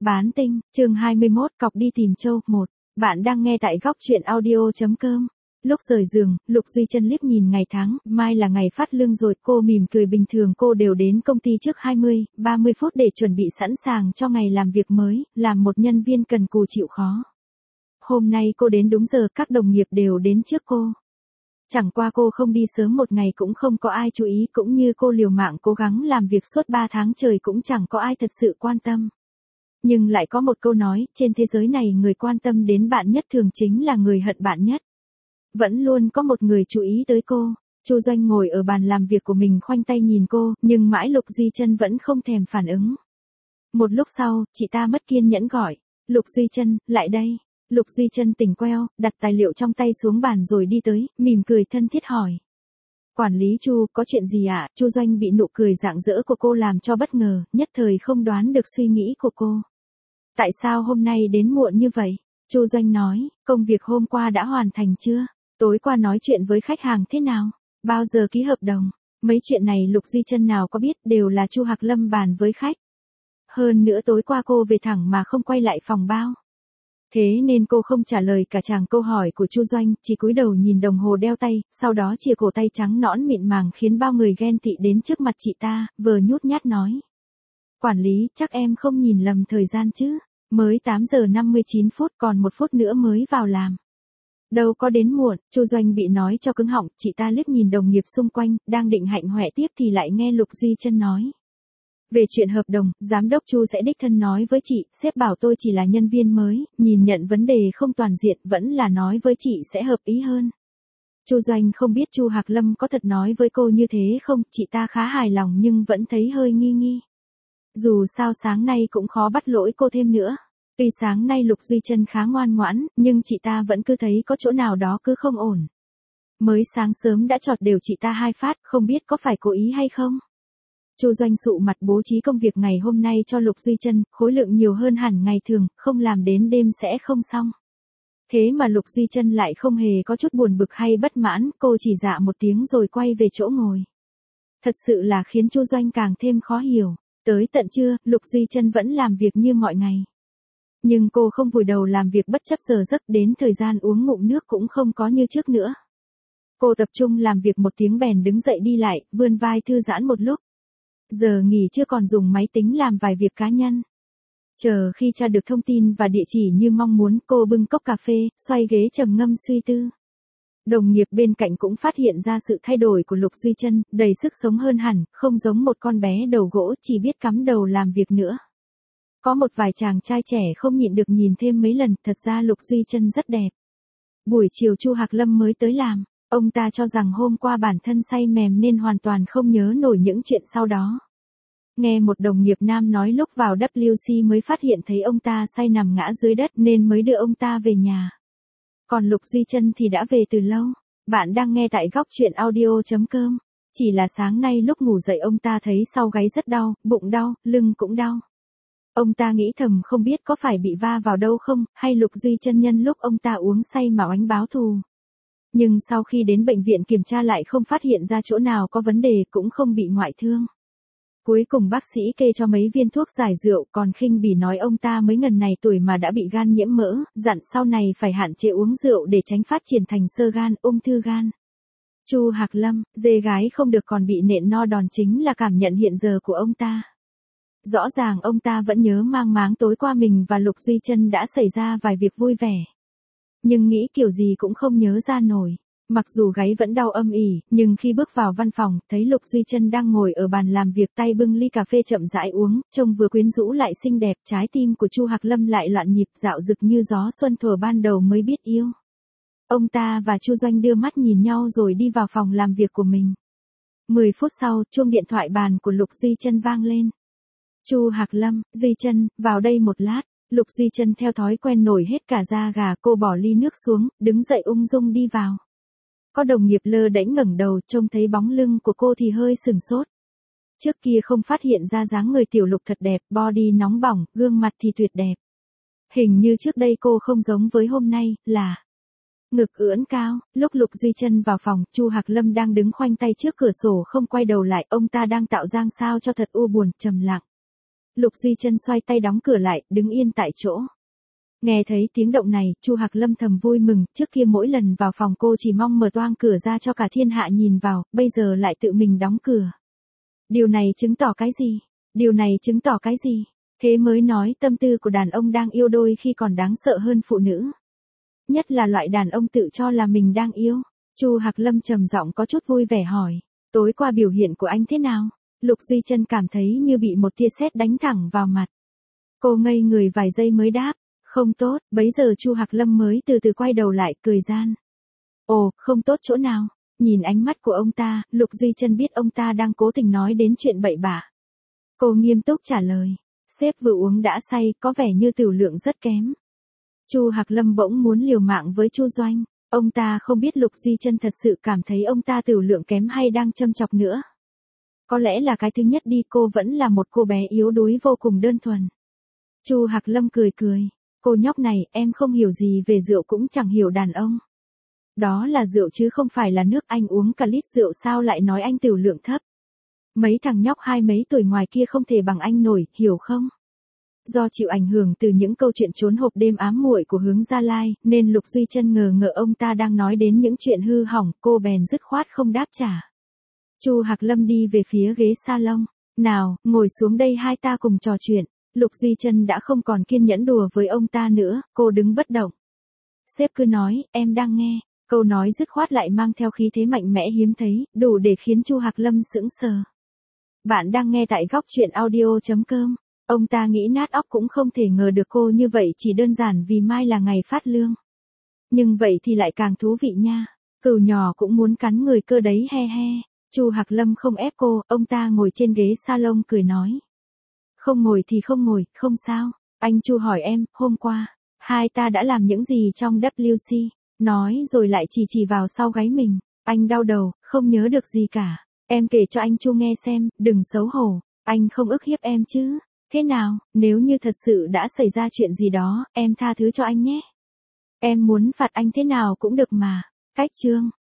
Bán tinh, chương 21, cọc đi tìm Châu, 1. Bạn đang nghe tại góc truyện audio.com. Lúc rời giường, Lục Duy Chân liếc nhìn ngày tháng, mai là ngày phát lương rồi, cô mỉm cười bình thường cô đều đến công ty trước 20-30 phút để chuẩn bị sẵn sàng cho ngày làm việc mới, làm một nhân viên cần cù chịu khó. Hôm nay cô đến đúng giờ, các đồng nghiệp đều đến trước cô. Chẳng qua cô không đi sớm một ngày cũng không có ai chú ý, cũng như cô liều mạng cố gắng làm việc suốt 3 tháng trời cũng chẳng có ai thật sự quan tâm. Nhưng lại có một câu nói, trên thế giới này người quan tâm đến bạn nhất thường chính là người hận bạn nhất. Vẫn luôn có một người chú ý tới cô. Chu Doanh ngồi ở bàn làm việc của mình khoanh tay nhìn cô, nhưng mãi Lục Duy Chân vẫn không thèm phản ứng. Một lúc sau, chị ta mất kiên nhẫn gọi, Lục Duy Chân, lại đây. Lục Duy Chân tỉnh queo, đặt tài liệu trong tay xuống bàn rồi đi tới, mỉm cười thân thiết hỏi. Quản lý Chu, có chuyện gì ạ? Chu Doanh bị nụ cười rạng rỡ của cô làm cho bất ngờ, nhất thời không đoán được suy nghĩ của cô. Tại sao hôm nay đến muộn như vậy? Chu Doanh nói, công việc hôm qua đã hoàn thành chưa? Tối qua nói chuyện với khách hàng thế nào? Bao giờ ký hợp đồng? Mấy chuyện này Lục Duy Chân nào có biết, đều là Chu Hạc Lâm bàn với khách. Hơn nữa tối qua cô về thẳng mà không quay lại phòng bao. Thế nên cô không trả lời cả chàng câu hỏi của Chu Doanh, chỉ cúi đầu nhìn đồng hồ đeo tay, sau đó chìa cổ tay trắng nõn mịn màng khiến bao người ghen tị đến trước mặt chị ta, vừa nhút nhát nói. Quản lý, chắc em không nhìn lầm thời gian chứ, mới 8 giờ 59 phút còn 1 phút nữa mới vào làm. Đâu có đến muộn, Chu Doanh bị nói cho cứng họng, chị ta liếc nhìn đồng nghiệp xung quanh, đang định hạnh hoẹ tiếp thì lại nghe Lục Duy Chân nói. Về chuyện hợp đồng, giám đốc Chu sẽ đích thân nói với chị, sếp bảo tôi chỉ là nhân viên mới, nhìn nhận vấn đề không toàn diện, vẫn là nói với chị sẽ hợp ý hơn. Chu Doanh không biết Chu Hạc Lâm có thật nói với cô như thế không, chị ta khá hài lòng nhưng vẫn thấy hơi nghi nghi. Dù sao sáng nay cũng khó bắt lỗi cô thêm nữa. Tuy sáng nay Lục Duy Chân khá ngoan ngoãn, nhưng chị ta vẫn cứ thấy có chỗ nào đó cứ không ổn. Mới sáng sớm đã chọt đều chị ta 2 phát, không biết có phải cố ý hay không. Chu Doanh sụ mặt bố trí công việc ngày hôm nay cho Lục Duy Chân, khối lượng nhiều hơn hẳn ngày thường, không làm đến đêm sẽ không xong. Thế mà Lục Duy Chân lại không hề có chút buồn bực hay bất mãn, cô chỉ dạ một tiếng rồi quay về chỗ ngồi. Thật sự là khiến Chu Doanh càng thêm khó hiểu. Tới tận trưa, Lục Duy Chân vẫn làm việc như mọi ngày. Nhưng cô không vùi đầu làm việc bất chấp giờ giấc, đến thời gian uống ngụm nước cũng không có như trước nữa. Cô tập trung làm việc một tiếng bèn đứng dậy đi lại, vươn vai thư giãn một lúc. Giờ nghỉ chưa còn dùng máy tính làm vài việc cá nhân. Chờ khi tra được thông tin và địa chỉ như mong muốn, cô bưng cốc cà phê, xoay ghế trầm ngâm suy tư. Đồng nghiệp bên cạnh cũng phát hiện ra sự thay đổi của Lục Duy Chân, đầy sức sống hơn hẳn, không giống một con bé đầu gỗ chỉ biết cắm đầu làm việc nữa. Có một vài chàng trai trẻ không nhịn được nhìn thêm mấy lần, thật ra Lục Duy Chân rất đẹp. Buổi chiều Chu Hạc Lâm mới tới làm, ông ta cho rằng hôm qua bản thân say mềm nên hoàn toàn không nhớ nổi những chuyện sau đó. Nghe một đồng nghiệp nam nói lúc vào WC mới phát hiện thấy ông ta say nằm ngã dưới đất nên mới đưa ông ta về nhà. Còn Lục Duy Chân thì đã về từ lâu. Bạn đang nghe tại góc truyện audio.com. Chỉ là sáng nay lúc ngủ dậy ông ta thấy sau gáy rất đau, bụng đau, lưng cũng đau. Ông ta nghĩ thầm không biết có phải bị va vào đâu không, hay Lục Duy Chân nhân lúc ông ta uống say mà oánh báo thù. Nhưng sau khi đến bệnh viện kiểm tra lại không phát hiện ra chỗ nào có vấn đề, cũng không bị ngoại thương. Cuối cùng bác sĩ kê cho mấy viên thuốc giải rượu, còn khinh bỉ nói ông ta mới ngần này tuổi mà đã bị gan nhiễm mỡ, dặn sau này phải hạn chế uống rượu để tránh phát triển thành xơ gan, ung thư gan. Chu Hạc Lâm, dê gái không được còn bị nện no đòn chính là cảm nhận hiện giờ của ông ta. Rõ ràng ông ta vẫn nhớ mang máng tối qua mình và Lục Duy Chân đã xảy ra vài việc vui vẻ. Nhưng nghĩ kiểu gì cũng không nhớ ra nổi. Mặc dù gáy vẫn đau âm ỉ, nhưng khi bước vào văn phòng, thấy Lục Duy Chân đang ngồi ở bàn làm việc tay bưng ly cà phê chậm rãi uống, trông vừa quyến rũ lại xinh đẹp, trái tim của Chu Hạc Lâm lại loạn nhịp dạo dực như gió xuân thuở ban đầu mới biết yêu. Ông ta và Chu Doanh đưa mắt nhìn nhau rồi đi vào phòng làm việc của mình. 10 phút sau, chuông điện thoại bàn của Lục Duy Chân vang lên. Chu Hạc Lâm, Duy Chân, vào đây một lát. Lục Duy Chân theo thói quen nổi hết cả da gà, cô bỏ ly nước xuống, đứng dậy ung dung đi vào. Có đồng nghiệp lơ đễnh ngẩng đầu, trông thấy bóng lưng của cô thì hơi sửng sốt. Trước kia không phát hiện ra dáng người tiểu Lục thật đẹp, body nóng bỏng, gương mặt thì tuyệt đẹp. Hình như trước đây cô không giống với hôm nay, là ngực ưỡn cao. Lúc Lục Duy Chân vào phòng, Chu Hạc Lâm đang đứng khoanh tay trước cửa sổ không quay đầu lại, ông ta đang tạo dáng sao cho thật u buồn, trầm lặng. Lục Duy Chân xoay tay đóng cửa lại, đứng yên tại chỗ. Nghe thấy tiếng động này, Chu Hạc Lâm thầm vui mừng, trước kia mỗi lần vào phòng cô chỉ mong mở toang cửa ra cho cả thiên hạ nhìn vào, bây giờ lại tự mình đóng cửa. Điều này chứng tỏ cái gì? Điều này chứng tỏ cái gì? Thế mới nói tâm tư của đàn ông đang yêu đôi khi còn đáng sợ hơn phụ nữ. Nhất là loại đàn ông tự cho là mình đang yêu. Chu Hạc Lâm trầm giọng có chút vui vẻ hỏi, tối qua biểu hiện của anh thế nào? Lục Duy Chân cảm thấy như bị một tia sét đánh thẳng vào mặt. Cô ngây người vài giây mới đáp, không tốt, bấy giờ Chu Hạc Lâm mới từ từ quay đầu lại cười gian. Ồ, không tốt chỗ nào? Nhìn ánh mắt của ông ta, Lục Duy Chân biết ông ta đang cố tình nói đến chuyện bậy bạ. Cô nghiêm túc trả lời, sếp vừa uống đã say, có vẻ như tửu lượng rất kém. Chu Hạc Lâm bỗng muốn liều mạng với Chu Doanh, ông ta không biết Lục Duy Chân thật sự cảm thấy ông ta tửu lượng kém hay đang châm chọc nữa. Có lẽ là cái thứ nhất đi, cô vẫn là một cô bé yếu đuối vô cùng đơn thuần. Chu Hạc Lâm cười cười, cô nhóc này, em không hiểu gì về rượu cũng chẳng hiểu đàn ông. Đó là rượu chứ không phải là nước, anh uống cả lít rượu sao lại nói anh tửu lượng thấp. Mấy thằng nhóc hai mấy tuổi ngoài kia không thể bằng anh nổi, hiểu không? Do chịu ảnh hưởng từ những câu chuyện trốn hộp đêm ám muội của Hướng Gia Lai, nên Lục Duy Chân ngờ ông ta đang nói đến những chuyện hư hỏng, cô bèn dứt khoát không đáp trả. Chu Hạc Lâm đi về phía ghế salon, nào, ngồi xuống đây hai ta cùng trò chuyện. Lục Duy Chân đã không còn kiên nhẫn đùa với ông ta nữa, cô đứng bất động. Sếp cứ nói, em đang nghe. Câu nói dứt khoát lại mang theo khí thế mạnh mẽ hiếm thấy, đủ để khiến Chu Hạc Lâm sững sờ. Bạn đang nghe tại góc truyện audio.com. Ông ta nghĩ nát óc cũng không thể ngờ được cô như vậy chỉ đơn giản vì mai là ngày phát lương. Nhưng vậy thì lại càng thú vị nha. Cừu nhỏ cũng muốn cắn người cơ đấy, he he. Chu Hạc Lâm không ép cô, ông ta ngồi trên ghế salon cười nói. Không ngồi thì không ngồi, không sao. Anh Chu hỏi em, hôm qua, hai ta đã làm những gì trong WC? Nói rồi lại chỉ vào sau gáy mình. Anh đau đầu, không nhớ được gì cả. Em kể cho anh Chu nghe xem, đừng xấu hổ. Anh không ức hiếp em chứ? Thế nào, nếu như thật sự đã xảy ra chuyện gì đó, em tha thứ cho anh nhé. Em muốn phạt anh thế nào cũng được mà. Cách chương.